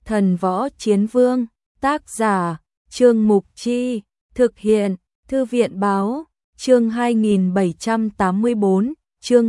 Thần Võ Chiến Vương, tác giả, Trương Mục Chi, thực hiện, Thư viện Báo, chương 2784, chương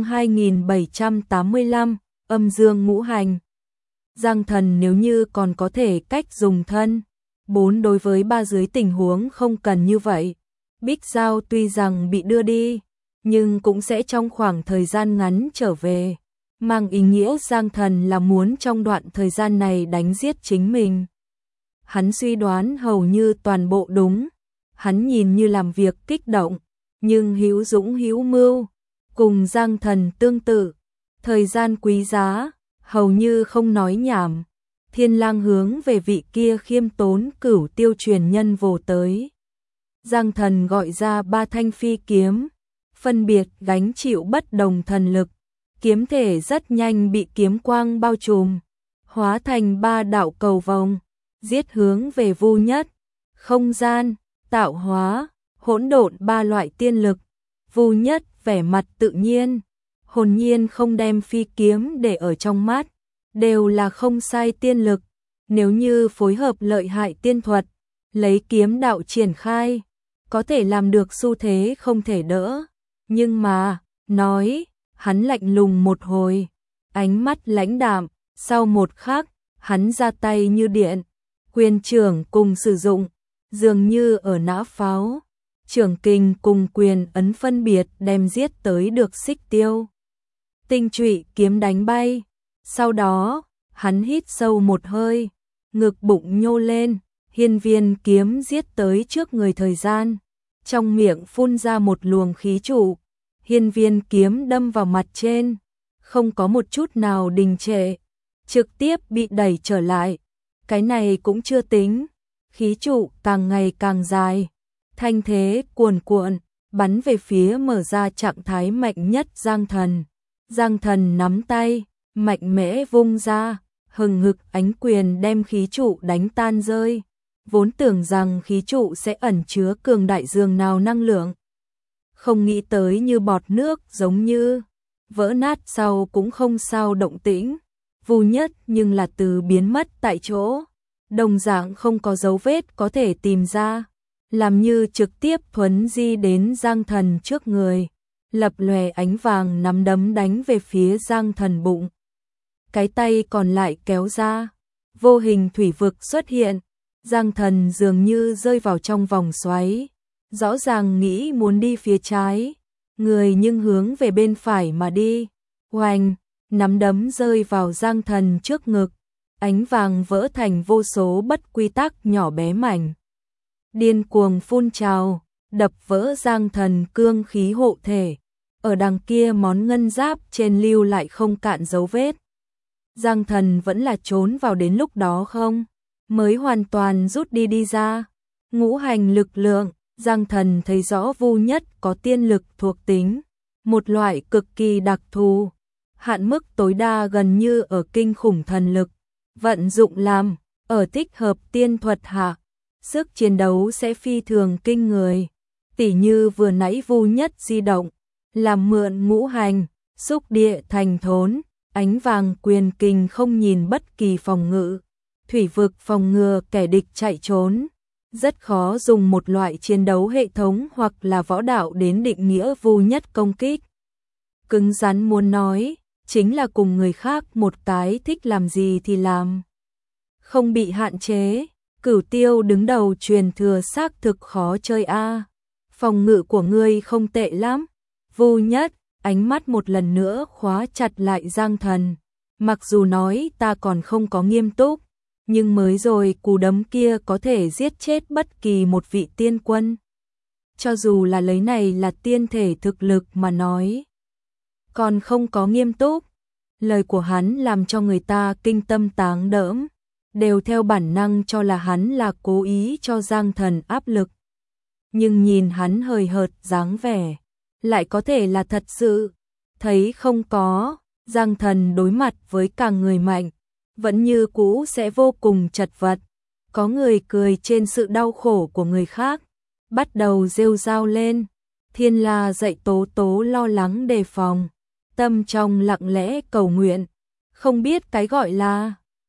2785, âm dương ngũ hành. Giang Thần nếu như còn có thể cách dùng thân 4 đối với 3 dưới tình huống không cần như vậy. Bích Giao tuy rằng bị đưa đi, nhưng cũng sẽ trong khoảng thời gian ngắn trở về. Mang ý nghĩa Giang Thần là muốn trong đoạn thời gian này đánh giết chính mình. Hắn suy đoán hầu như toàn bộ đúng. Hắn nhìn như làm việc kích động, nhưng hữu dũng hữu mưu, cùng Giang Thần tương tự. Thời gian quý giá, hầu như không nói nhảm. Thiên Lang hướng về vị kia khiêm tốn Cửu Tiêu truyền nhân vồ tới. Giang Thần gọi ra 3 thanh phi kiếm, phân biệt gánh chịu bất đồng thần lực. Kiếm thể rất nhanh bị kiếm quang bao trùm, hóa thành 3 đạo cầu vồng, giết hướng về Vu Nhất. Không gian, tạo hóa, hỗn độn 3 loại tiên lực. Vu Nhất vẻ mặt tự nhiên, hồn nhiên không đem phi kiếm để ở trong mắt, đều là không sai tiên lực. Nếu như phối hợp lợi hại tiên thuật, lấy kiếm đạo triển khai, có thể làm được xu thế không thể đỡ. Nhưng mà, nói, hắn lạnh lùng một hồi, ánh mắt lãnh đạm, sau một khắc, hắn ra tay như điện, quyền trưởng cùng sử dụng, dường như ở nã pháo, trưởng kình cùng quyền ấn phân biệt đem giết tới được Xích Tiêu. Tinh trụy kiếm đánh bay, sau đó, hắn hít sâu một hơi, ngực bụng nhô lên, hiên viên kiếm giết tới trước người thời gian, trong miệng phun ra một luồng khí trụ. Hiên viên kiếm đâm vào mặt trên, không có một chút nào đình trệ, trực tiếp bị đẩy trở lại. Cái này cũng chưa tính, khí trụ càng ngày càng dài, thanh thế cuồn cuộn, bắn về phía mở ra trạng thái mạnh nhất Giang Thần. Giang Thần nắm tay, mạnh mẽ vung ra, hừng hực ánh quyền đem khí trụ đánh tan rơi. Vốn tưởng rằng khí trụ sẽ ẩn chứa cường đại dường nào năng lượng, không nghĩ tới như bọt nước giống như vỡ nát sau cũng không sao động tĩnh. Vu Nhất nhưng là từ biến mất tại chỗ, đồng dạng không có dấu vết có thể tìm ra, làm như trực tiếp thuấn di đến Giang Thần trước người, lập lòe ánh vàng nắm đấm đánh về phía Giang Thần bụng. Cái tay còn lại kéo ra, vô hình thủy vực xuất hiện, Giang Thần dường như rơi vào trong vòng xoáy. Rõ ràng nghĩ muốn đi phía trái, người nhưng hướng về bên phải mà đi. Oanh, nắm đấm rơi vào Giang Thần trước ngực, ánh vàng vỡ thành vô số bất quy tắc nhỏ bé mảnh. Điên cuồng phun trào, đập vỡ Giang Thần cương khí hộ thể. Ở đằng kia món ngân giáp trên lưu lại không cạn dấu vết. Giang Thần vẫn là trốn vào đến lúc đó không? Mới hoàn toàn rút đi ra. Ngũ hành lực lượng. Giang Thần thấy rõ Vu Nhất có tiên lực thuộc tính, một loại cực kỳ đặc thù, hạn mức tối đa gần như ở kinh khủng thần lực, vận dụng làm, ở thích hợp tiên thuật hạ, sức chiến đấu sẽ phi thường kinh người. Tỉ như vừa nãy Vu Nhất di động, làm mượn ngũ hành, xúc địa thành thốn, ánh vàng quyền kình không nhìn bất kỳ phòng ngự, thủy vực phòng ngừa kẻ địch chạy trốn. Rất khó dùng một loại chiến đấu hệ thống hoặc là võ đạo đến định nghĩa Vu Nhất công kích. Cứng rắn muốn nói, chính là cùng người khác một cái thích làm gì thì làm. Không bị hạn chế, Cửu Tiêu đứng đầu truyền thừa xác thực khó chơi a. Phòng ngự của ngươi không tệ lắm. Vu Nhất, ánh mắt một lần nữa khóa chặt lại Giang Thần. Mặc dù nói ta còn không có nghiêm túc, nhưng mới rồi cú đấm kia có thể giết chết bất kỳ một vị tiên quân. Cho dù là lấy này là tiên thể thực lực mà nói. Còn không có nghiêm túc. Lời của hắn làm cho người ta kinh tâm táng đẫm, đều theo bản năng cho là hắn là cố ý cho Giang Thần áp lực. Nhưng nhìn hắn hời hợt dáng vẻ, lại có thể là thật sự. Thấy không có, Giang Thần đối mặt với càng người mạnh, vẫn như cũ sẽ vô cùng chật vật. Có người cười trên sự đau khổ của người khác, bắt đầu rêu rao lên. Thiên La dạy Tố Tố lo lắng đề phòng, tâm trong lặng lẽ cầu nguyện, không biết cái gọi là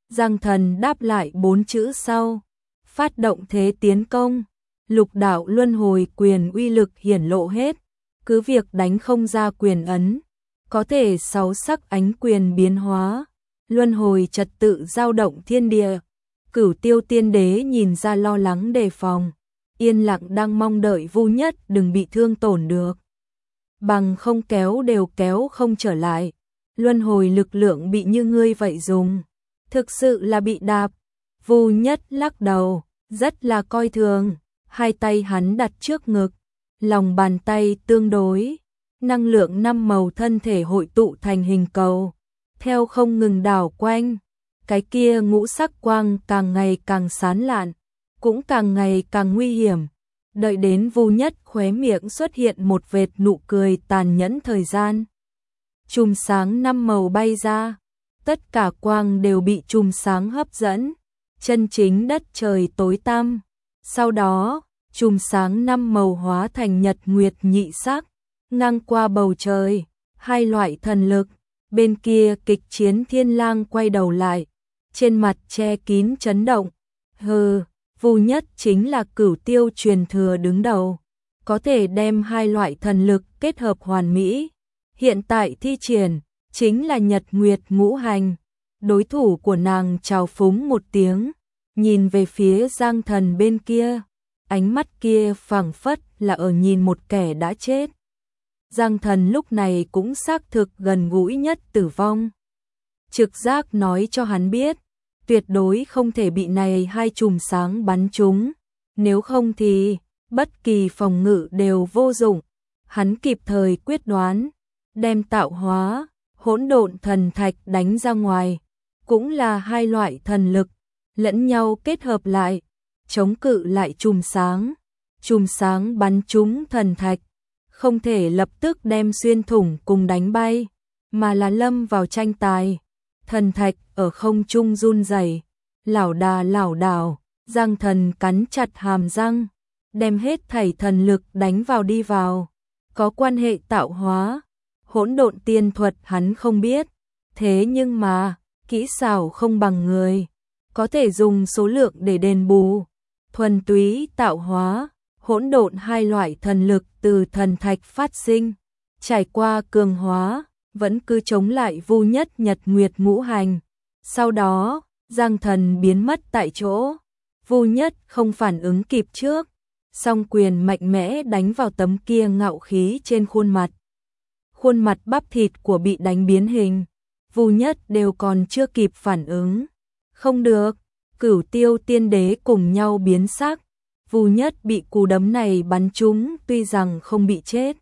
Giang Thần đáp lại 4 chữ sau. Phát động thế tiến công. Lục đạo luân hồi quyền uy lực hiển lộ hết. Cứ việc đánh không ra quyền ấn, có thể 6 sắc ánh quyền biến hóa. Luân hồi trật tự dao động thiên địa. Cửu Tiêu Tiên Đế nhìn ra lo lắng đề phòng, yên lặng đang mong đợi Vu Nhất đừng bị thương tổn được. Bằng không kéo đều kéo không trở lại. Luân hồi lực lượng bị như ngươi vậy dùng, thực sự là bị đạp. Vu Nhất lắc đầu, rất là coi thường, hai tay hắn đặt trước ngực, lòng bàn tay tương đối, năng lượng 5 màu thân thể hội tụ thành hình cầu, theo không ngừng đảo quanh. Cái kia ngũ sắc quang càng ngày càng sáng lạn, cũng càng ngày càng nguy hiểm. Đợi đến Vu Nhất khóe miệng xuất hiện một vệt nụ cười tàn nhẫn thời gian. Chùm sáng 5 màu bay ra, tất cả quang đều bị chùm sáng hấp dẫn, chân chính đất trời tối tăm. Sau đó, chùm sáng 5 màu hóa thành nhật nguyệt nhị sắc, ngang qua bầu trời, hai loại thần lực. Bên kia kịch chiến Thiên Lang quay đầu lại, trên mặt che kín chấn động. Hừ, Vu Nhất chính là Cửu Tiêu truyền thừa đứng đầu, có thể đem hai loại thần lực kết hợp hoàn mỹ. Hiện tại thi triển chính là Nhật Nguyệt ngũ hành. Đối thủ của nàng trào phúng một tiếng, nhìn về phía Giang Thần bên kia, ánh mắt kia phảng phất là ở nhìn một kẻ đã chết. Giang Thần lúc này cũng xác thực gần gũi nhất tử vong. Trực giác nói cho hắn biết, tuyệt đối không thể bị này hai chùm sáng bắn trúng, nếu không thì bất kỳ phòng ngự đều vô dụng. Hắn kịp thời quyết đoán, đem tạo hóa, hỗn độn thần thạch đánh ra ngoài, cũng là hai loại thần lực, lẫn nhau kết hợp lại, chống cự lại chùm sáng. Chùm sáng bắn trúng thần thạch, không thể lập tức đem xuyên thủng cùng đánh bay, mà là lâm vào tranh tài. Thần thạch ở không trung run rẩy, lảo đà lảo đảo. Giang Thần cắn chặt hàm răng, đem hết thảy thần lực đánh vào đi vào. Có quan hệ tạo hóa, hỗn độn tiên thuật hắn không biết, thế nhưng mà kỹ xảo không bằng người, có thể dùng số lượng để đền bù. Thuần túy tạo hóa, hỗn độn hai loại thần lực từ thần thạch phát sinh, trải qua cường hóa, vẫn cứ chống lại Vu Nhất Nhật Nguyệt ngũ hành. Sau đó, Giang Thần biến mất tại chỗ, Vu Nhất không phản ứng kịp trước, song quyền mạnh mẽ đánh vào tấm kia ngạo khí trên khuôn mặt. Khuôn mặt bắp thịt của bị đánh biến hình, Vu Nhất đều còn chưa kịp phản ứng. Không được, Cửu Tiêu Tiên Đế cùng nhau biến sắc. Vu Nhất bị cú đấm này bắn trúng tuy rằng không bị chết,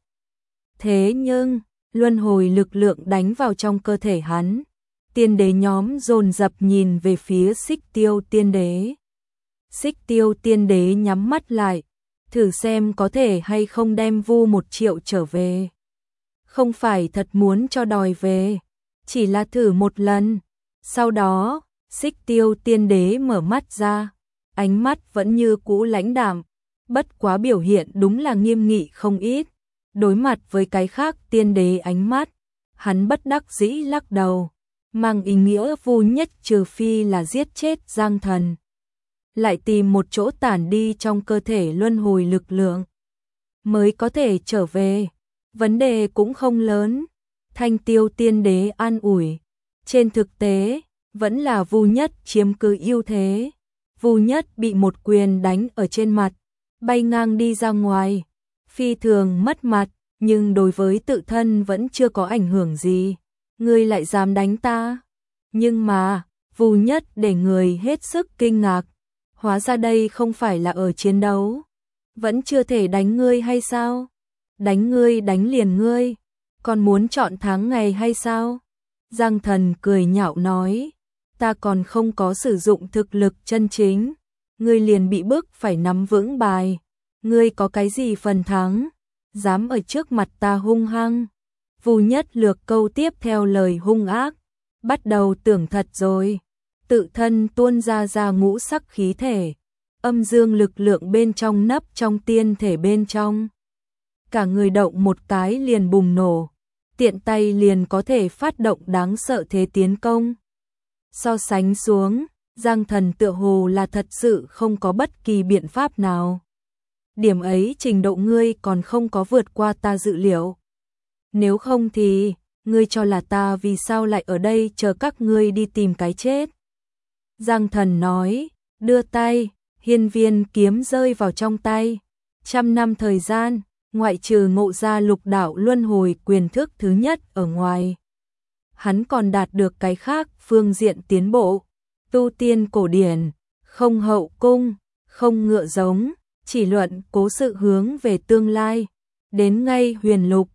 thế nhưng luân hồi lực lượng đánh vào trong cơ thể hắn. Tiên đế nhóm dồn dập nhìn về phía Xích Tiêu Tiên Đế. Xích Tiêu Tiên Đế nhắm mắt lại, thử xem có thể hay không đem Vu 1 triệu trở về. Không phải thật muốn cho đòi về, chỉ là thử một lần. Sau đó, Xích Tiêu Tiên Đế mở mắt ra, ánh mắt vẫn như cũ lãnh đạm, bất quá biểu hiện đúng là nghiêm nghị không ít. Đối mặt với cái khác tiên đế ánh mắt, hắn bất đắc dĩ lắc đầu, mang ý nghĩa Vu Nhất trừ phi là giết chết Giang Thần, lại tìm một chỗ tản đi trong cơ thể luân hồi lực lượng, mới có thể trở về. Vấn đề cũng không lớn. Thanh Tiêu Tiên Đế an ủi, trên thực tế vẫn là Vu Nhất chiếm cứ ưu thế. Vu Nhất bị một quyền đánh ở trên mặt, bay ngang đi ra ngoài, phi thường mất mặt, nhưng đối với tự thân vẫn chưa có ảnh hưởng gì. Ngươi lại dám đánh ta? Nhưng mà, Vu Nhất để người hết sức kinh ngạc, hóa ra đây không phải là ở chiến đấu, vẫn chưa thể đánh ngươi hay sao? Đánh ngươi đánh liền ngươi, còn muốn chọn tháng ngày hay sao? Giang Thần cười nhạo nói, ta còn không có sử dụng thực lực chân chính, ngươi liền bị bức phải nắm vững bài, ngươi có cái gì phần thắng, dám ở trước mặt ta hung hăng. Vu Nhất lược câu tiếp theo lời hung ác, bắt đầu tưởng thật rồi, tự thân tuôn ra ngũ sắc khí thể, âm dương lực lượng bên trong nấp trong tiên thể bên trong. Cả người động một cái liền bùng nổ, tiện tay liền có thể phát động đáng sợ thế tiến công. So sánh xuống, Giang Thần tựa hồ là thật sự không có bất kỳ biện pháp nào. Điểm ấy trình độ ngươi còn không có vượt qua ta dự liệu. Nếu không thì, ngươi cho là ta vì sao lại ở đây chờ các ngươi đi tìm cái chết. Giang Thần nói, đưa tay, hiên viên kiếm rơi vào trong tay. 100 năm thời gian, ngoại trừ ngộ ra lục đạo luân hồi quyền thức thứ nhất ở ngoài. Hắn còn đạt được cái khác phương diện tiến bộ, tu tiên cổ điển, không hậu cung, không ngựa giống, chỉ luận cố sự hướng về tương lai. Đến ngay huyền lục,